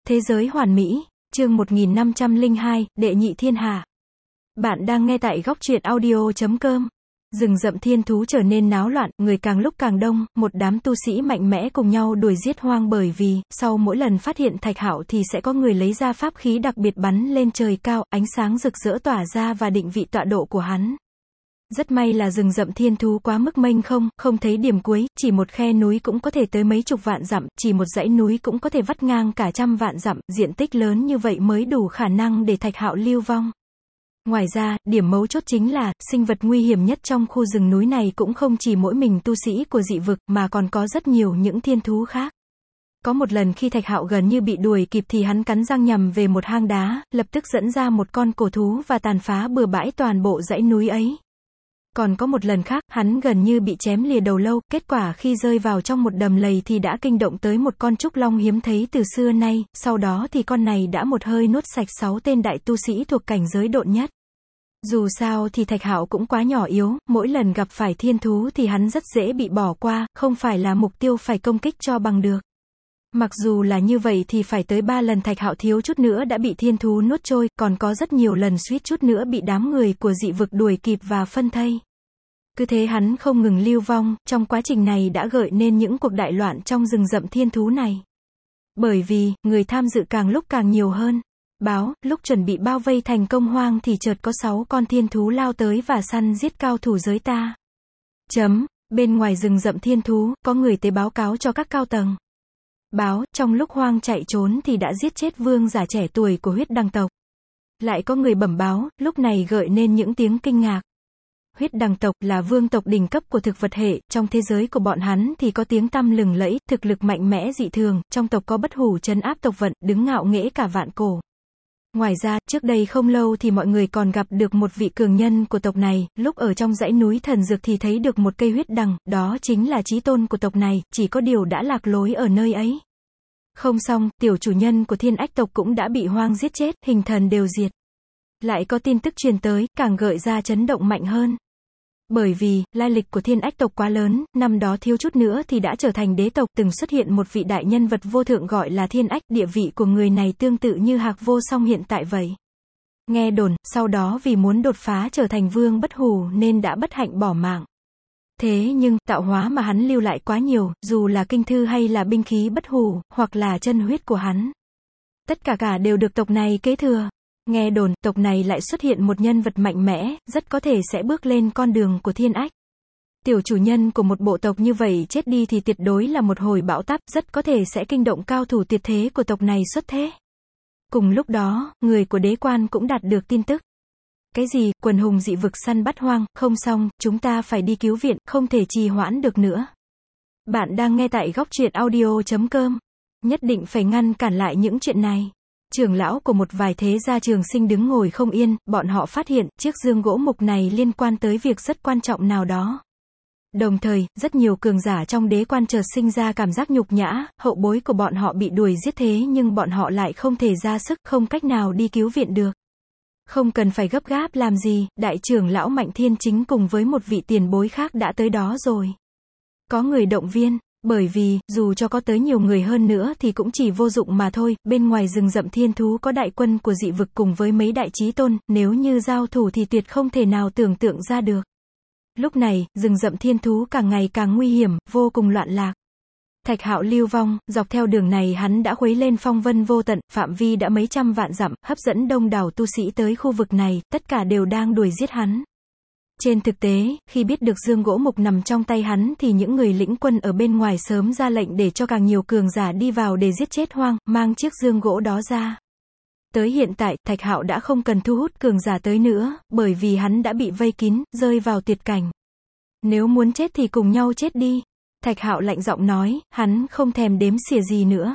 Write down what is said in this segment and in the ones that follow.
Thế giới hoàn mỹ, chương 1502, đệ nhị thiên hạ. Bạn đang nghe tại góc truyện audio.com. Rừng rậm thiên thú trở nên náo loạn, người càng lúc càng đông, một đám tu sĩ mạnh mẽ cùng nhau đuổi giết hoang bởi vì, sau mỗi lần phát hiện Thạch Hạo thì sẽ có người lấy ra pháp khí đặc biệt bắn lên trời cao, ánh sáng rực rỡ tỏa ra và định vị tọa độ của hắn. Rất may là rừng rậm thiên thú quá mức mênh không, không thấy điểm cuối, chỉ một khe núi cũng có thể tới mấy chục vạn dặm, chỉ một dãy núi cũng có thể vắt ngang cả trăm vạn dặm, diện tích lớn như vậy mới đủ khả năng để Thạch Hạo lưu vong. Ngoài ra, điểm mấu chốt chính là, sinh vật nguy hiểm nhất trong khu rừng núi này cũng không chỉ mỗi mình tu sĩ của dị vực, mà còn có rất nhiều những thiên thú khác. Có một lần khi Thạch Hạo gần như bị đuổi kịp thì hắn cắn răng nhằm về một hang đá, lập tức dẫn ra một con cổ thú và tàn phá bừa bãi toàn bộ dãy núi ấy. Còn có một lần khác, hắn gần như bị chém lìa đầu lâu, kết quả khi rơi vào trong một đầm lầy thì đã kinh động tới một con trúc long hiếm thấy từ xưa nay, sau đó thì con này đã một hơi nuốt sạch 6 tên đại tu sĩ thuộc cảnh giới độn nhất. Dù sao thì Thạch Hạo cũng quá nhỏ yếu, mỗi lần gặp phải thiên thú thì hắn rất dễ bị bỏ qua, không phải là mục tiêu phải công kích cho bằng được. Mặc dù là như vậy thì phải tới 3 lần Thạch Hạo thiếu chút nữa đã bị thiên thú nuốt trôi, còn có rất nhiều lần suýt chút nữa bị đám người của dị vực đuổi kịp và phân thây. Cứ thế hắn không ngừng lưu vong, trong quá trình này đã gợi nên những cuộc đại loạn trong rừng rậm thiên thú này. Bởi vì, người tham dự càng lúc càng nhiều hơn. Báo, lúc chuẩn bị bao vây thành công hoang thì chợt có 6 con thiên thú lao tới và săn giết cao thủ giới ta. Bên ngoài rừng rậm thiên thú, có người tới báo cáo cho các cao tầng. Báo, trong lúc hoang chạy trốn thì đã giết chết vương giả trẻ tuổi của huyết đằng tộc. Lại có người bẩm báo, lúc này gợi nên những tiếng kinh ngạc. Huyết đằng tộc là vương tộc đỉnh cấp của thực vật hệ, trong thế giới của bọn hắn thì có tiếng tăm lừng lẫy, thực lực mạnh mẽ dị thường, trong tộc có bất hủ trấn áp tộc vận, đứng ngạo nghễ cả vạn cổ. Ngoài ra, trước đây không lâu thì mọi người còn gặp được một vị cường nhân của tộc này, lúc ở trong dãy núi thần dược thì thấy được một cây huyết đằng, đó chính là chí tôn của tộc này, chỉ có điều đã lạc lối ở nơi ấy. Không xong, tiểu chủ nhân của thiên ách tộc cũng đã bị hoang giết chết, hình thần đều diệt. Lại có tin tức truyền tới, càng gợi ra chấn động mạnh hơn. Bởi vì, lai lịch của thiên ách tộc quá lớn, năm đó thiếu chút nữa thì đã trở thành đế tộc, từng xuất hiện một vị đại nhân vật vô thượng gọi là thiên ách, địa vị của người này tương tự như Hạc Vô Song hiện tại vậy. Nghe đồn, sau đó vì muốn đột phá trở thành vương bất hủ nên đã bất hạnh bỏ mạng. Thế nhưng, tạo hóa mà hắn lưu lại quá nhiều, dù là kinh thư hay là binh khí bất hủ, hoặc là chân huyết của hắn. Tất cả đều được tộc này kế thừa. Nghe đồn, tộc này lại xuất hiện một nhân vật mạnh mẽ, rất có thể sẽ bước lên con đường của thiên ách. Tiểu chủ nhân của một bộ tộc như vậy chết đi thì tuyệt đối là một hồi bão táp, rất có thể sẽ kinh động cao thủ tuyệt thế của tộc này xuất thế. Cùng lúc đó, người của đế quan cũng đạt được tin tức. Cái gì, quần hùng dị vực săn bắt hoang, không xong, chúng ta phải đi cứu viện, không thể trì hoãn được nữa. Bạn đang nghe tại góc truyện audio.com. Nhất định phải ngăn cản lại những chuyện này. Trưởng lão của một vài thế gia Trường Sinh đứng ngồi không yên, bọn họ phát hiện, chiếc dương gỗ mục này liên quan tới việc rất quan trọng nào đó. Đồng thời, rất nhiều cường giả trong đế quan chợt sinh ra cảm giác nhục nhã, hậu bối của bọn họ bị đuổi giết thế nhưng bọn họ lại không thể ra sức, không cách nào đi cứu viện được. Không cần phải gấp gáp làm gì, đại trưởng lão Mạnh Thiên Chính cùng với một vị tiền bối khác đã tới đó rồi. Có người động viên. Bởi vì, dù cho có tới nhiều người hơn nữa thì cũng chỉ vô dụng mà thôi, bên ngoài rừng rậm thiên thú có đại quân của dị vực cùng với mấy đại chí tôn, nếu như giao thủ thì tuyệt không thể nào tưởng tượng ra được. Lúc này, rừng rậm thiên thú càng ngày càng nguy hiểm, vô cùng loạn lạc. Thạch Hạo lưu vong, dọc theo đường này hắn đã khuấy lên phong vân vô tận, phạm vi đã mấy trăm vạn dặm, hấp dẫn đông đảo tu sĩ tới khu vực này, tất cả đều đang đuổi giết hắn. Trên thực tế, khi biết được dương gỗ mục nằm trong tay hắn thì những người lĩnh quân ở bên ngoài sớm ra lệnh để cho càng nhiều cường giả đi vào để giết chết hoang, mang chiếc dương gỗ đó ra. Tới hiện tại, Thạch Hạo đã không cần thu hút cường giả tới nữa, bởi vì hắn đã bị vây kín, rơi vào tuyệt cảnh. Nếu muốn chết thì cùng nhau chết đi. Thạch Hạo lạnh giọng nói, hắn không thèm đếm xỉa gì nữa.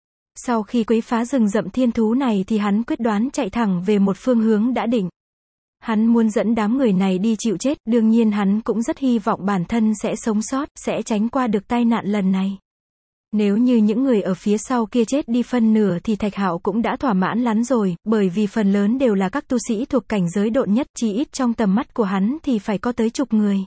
Sau khi quấy phá rừng rậm thiên thú này thì hắn quyết đoán chạy thẳng về một phương hướng đã định. Hắn muốn dẫn đám người này đi chịu chết, đương nhiên hắn cũng rất hy vọng bản thân sẽ sống sót, sẽ tránh qua được tai nạn lần này. Nếu như những người ở phía sau kia chết đi phân nửa thì Thạch Hạo cũng đã thỏa mãn lắm rồi, bởi vì phần lớn đều là các tu sĩ thuộc cảnh giới độn nhất, chỉ ít trong tầm mắt của hắn thì phải có tới chục người.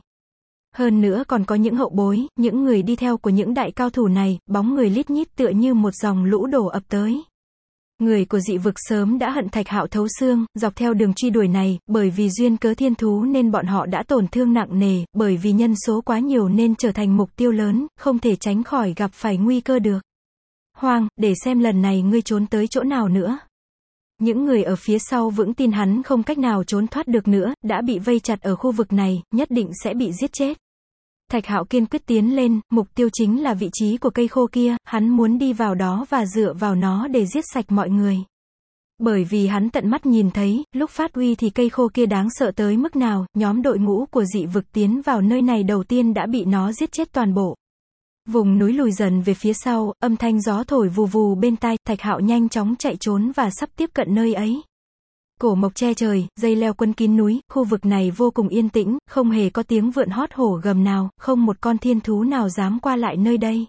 Hơn nữa còn có những hậu bối, những người đi theo của những đại cao thủ này, bóng người lít nhít tựa như một dòng lũ đổ ập tới. Người của dị vực sớm đã hận Thạch Hạo thấu xương, dọc theo đường truy đuổi này, bởi vì duyên cớ thiên thú nên bọn họ đã tổn thương nặng nề, bởi vì nhân số quá nhiều nên trở thành mục tiêu lớn, không thể tránh khỏi gặp phải nguy cơ được. Hoang, để xem lần này ngươi trốn tới chỗ nào nữa. Những người ở phía sau vững tin hắn không cách nào trốn thoát được nữa, đã bị vây chặt ở khu vực này, nhất định sẽ bị giết chết. Thạch Hạo kiên quyết tiến lên, mục tiêu chính là vị trí của cây khô kia, hắn muốn đi vào đó và dựa vào nó để giết sạch mọi người. Bởi vì hắn tận mắt nhìn thấy, lúc phát uy thì cây khô kia đáng sợ tới mức nào, nhóm đội ngũ của dị vực tiến vào nơi này đầu tiên đã bị nó giết chết toàn bộ. Vùng núi lùi dần về phía sau, âm thanh gió thổi vù vù bên tai, Thạch Hạo nhanh chóng chạy trốn và sắp tiếp cận nơi ấy. Cổ mộc che trời, dây leo quấn kín núi, khu vực này vô cùng yên tĩnh, không hề có tiếng vượn hót hổ gầm nào, không một con thiên thú nào dám qua lại nơi đây.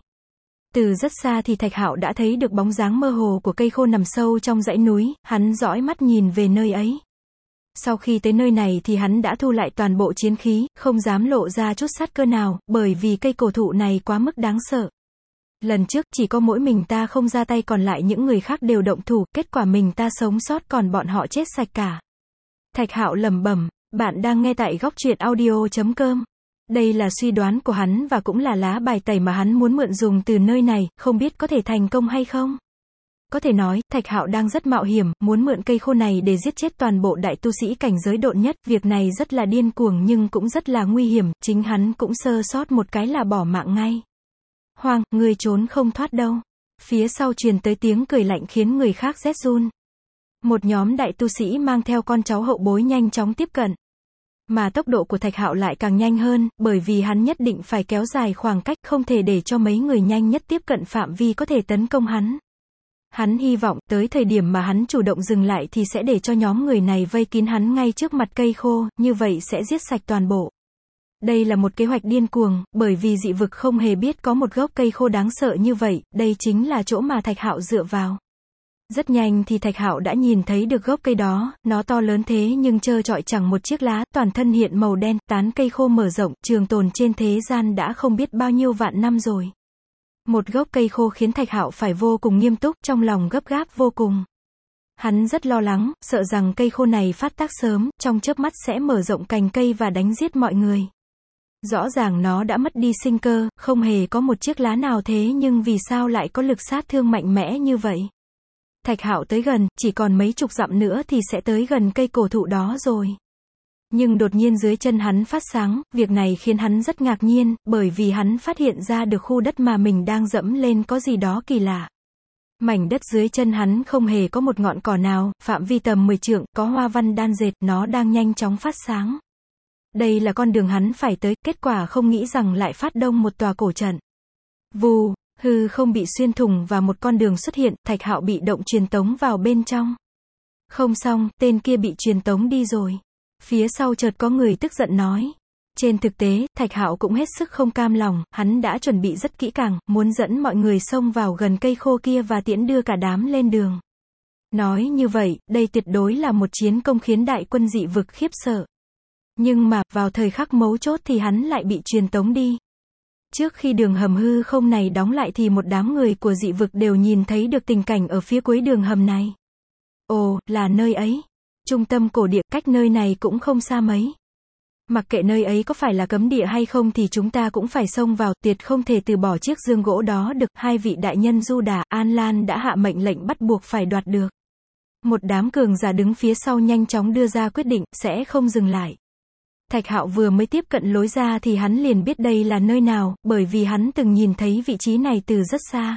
Từ rất xa thì Thạch Hạo đã thấy được bóng dáng mơ hồ của cây khô nằm sâu trong dãy núi, hắn dõi mắt nhìn về nơi ấy. Sau khi tới nơi này thì hắn đã thu lại toàn bộ chiến khí, không dám lộ ra chút sát cơ nào, bởi vì cây cổ thụ này quá mức đáng sợ. Lần trước chỉ có mỗi mình ta không ra tay còn lại những người khác đều động thủ, kết quả mình ta sống sót còn bọn họ chết sạch cả. Thạch Hạo lẩm bẩm, bạn đang nghe tại góc truyện audio.com. Đây là suy đoán của hắn và cũng là lá bài tẩy mà hắn muốn mượn dùng từ nơi này, không biết có thể thành công hay không. Có thể nói, Thạch Hạo đang rất mạo hiểm, muốn mượn cây khô này để giết chết toàn bộ đại tu sĩ cảnh giới độn nhất, việc này rất là điên cuồng nhưng cũng rất là nguy hiểm, chính hắn cũng sơ sót một cái là bỏ mạng ngay. Hoang, ngươi trốn không thoát đâu. Phía sau truyền tới tiếng cười lạnh khiến người khác rét run. Một nhóm đại tu sĩ mang theo con cháu hậu bối nhanh chóng tiếp cận. Mà tốc độ của Thạch Hạo lại càng nhanh hơn, bởi vì hắn nhất định phải kéo dài khoảng cách, không thể để cho mấy người nhanh nhất tiếp cận phạm vi có thể tấn công hắn. Hắn hy vọng, tới thời điểm mà hắn chủ động dừng lại thì sẽ để cho nhóm người này vây kín hắn ngay trước mặt cây khô, như vậy sẽ giết sạch toàn bộ. Đây là một kế hoạch điên cuồng, bởi vì dị vực không hề biết có một gốc cây khô đáng sợ như vậy, đây chính là chỗ mà Thạch Hạo dựa vào. Rất nhanh thì Thạch Hạo đã nhìn thấy được gốc cây đó, nó to lớn thế nhưng trơ trọi chẳng một chiếc lá, toàn thân hiện màu đen, tán cây khô mở rộng, trường tồn trên thế gian đã không biết bao nhiêu vạn năm rồi. Một gốc cây khô khiến Thạch Hạo phải vô cùng nghiêm túc, trong lòng gấp gáp vô cùng. Hắn rất lo lắng, sợ rằng cây khô này phát tác sớm, trong chớp mắt sẽ mở rộng cành cây và đánh giết mọi người. Rõ ràng nó đã mất đi sinh cơ, không hề có một chiếc lá nào thế nhưng vì sao lại có lực sát thương mạnh mẽ như vậy? Thạch Hạo tới gần, chỉ còn mấy chục dặm nữa thì sẽ tới gần cây cổ thụ đó rồi. Nhưng đột nhiên dưới chân hắn phát sáng, việc này khiến hắn rất ngạc nhiên, bởi vì hắn phát hiện ra được khu đất mà mình đang dẫm lên có gì đó kỳ lạ. Mảnh đất dưới chân hắn không hề có một ngọn cỏ nào, phạm vi tầm 10 trượng, có hoa văn đan dệt, nó đang nhanh chóng phát sáng. Đây là con đường hắn phải tới, kết quả không nghĩ rằng lại phát động một tòa cổ trận. Vù, hư không bị xuyên thủng và một con đường xuất hiện, Thạch Hạo bị động truyền tống vào bên trong. Không xong, tên kia bị truyền tống đi rồi. Phía sau chợt có người tức giận nói. Trên thực tế, Thạch Hạo cũng hết sức không cam lòng, hắn đã chuẩn bị rất kỹ càng, muốn dẫn mọi người xông vào gần cây khô kia và tiễn đưa cả đám lên đường. Nói như vậy, đây tuyệt đối là một chiến công khiến đại quân dị vực khiếp sợ. Nhưng mà, vào thời khắc mấu chốt thì hắn lại bị truyền tống đi. Trước khi đường hầm hư không này đóng lại thì một đám người của dị vực đều nhìn thấy được tình cảnh ở phía cuối đường hầm này. Ồ, là nơi ấy. Trung tâm cổ địa, cách nơi này cũng không xa mấy. Mặc kệ nơi ấy có phải là cấm địa hay không thì chúng ta cũng phải xông vào, tuyệt không thể từ bỏ chiếc dương gỗ đó được. Hai vị đại nhân Du Đà, An Lan đã hạ mệnh lệnh bắt buộc phải đoạt được. Một đám cường giả đứng phía sau nhanh chóng đưa ra quyết định, sẽ không dừng lại. Thạch Hạo vừa mới tiếp cận lối ra thì hắn liền biết đây là nơi nào, bởi vì hắn từng nhìn thấy vị trí này từ rất xa.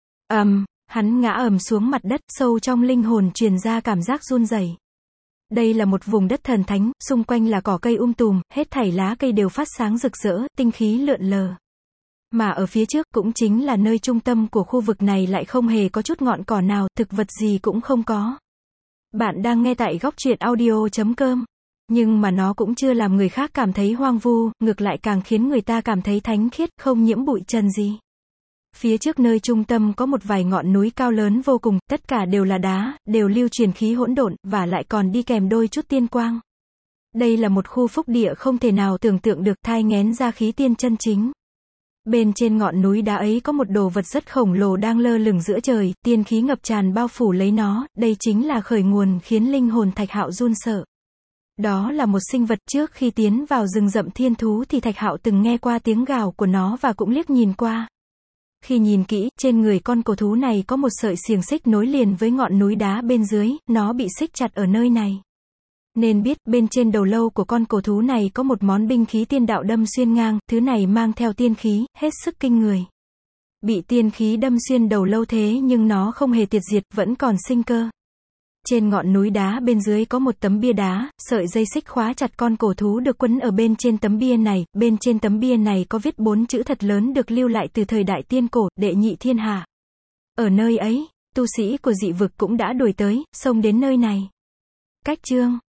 Hắn ngã ầm xuống mặt đất, sâu trong linh hồn truyền ra cảm giác run rẩy. Đây là một vùng đất thần thánh, xung quanh là cỏ cây tùm, hết thảy lá cây đều phát sáng rực rỡ, tinh khí lượn lờ. Mà ở phía trước, cũng chính là nơi trung tâm của khu vực này lại không hề có chút ngọn cỏ nào, thực vật gì cũng không có. Bạn đang nghe tại góc truyện audio.com. Nhưng mà nó cũng chưa làm người khác cảm thấy hoang vu, ngược lại càng khiến người ta cảm thấy thánh khiết, không nhiễm bụi trần gì. Phía trước nơi trung tâm có một vài ngọn núi cao lớn vô cùng, tất cả đều là đá, đều lưu truyền khí hỗn độn, và lại còn đi kèm đôi chút tiên quang. Đây là một khu phúc địa không thể nào tưởng tượng được, thai nghén ra khí tiên chân chính. Bên trên ngọn núi đá ấy có một đồ vật rất khổng lồ đang lơ lửng giữa trời, tiên khí ngập tràn bao phủ lấy nó, đây chính là khởi nguồn khiến linh hồn Thạch Hạo run sợ. Đó là một sinh vật, trước khi tiến vào rừng rậm thiên thú thì Thạch Hạo từng nghe qua tiếng gào của nó và cũng liếc nhìn qua. Khi nhìn kỹ, trên người con cổ thú này có một sợi xiềng xích nối liền với ngọn núi đá bên dưới, nó bị xích chặt ở nơi này. Nên biết, bên trên đầu lâu của con cổ thú này có một món binh khí tiên đạo đâm xuyên ngang, thứ này mang theo tiên khí, hết sức kinh người. Bị tiên khí đâm xuyên đầu lâu thế nhưng nó không hề tiệt diệt, vẫn còn sinh cơ. Trên ngọn núi đá bên dưới có một tấm bia đá, sợi dây xích khóa chặt con cổ thú được quấn ở bên trên tấm bia này, bên trên tấm bia này có viết 4 chữ thật lớn được lưu lại từ thời đại tiên cổ, đệ nhị thiên hà. Ở nơi ấy, tu sĩ của dị vực cũng đã đuổi tới, xông đến nơi này. Cách chương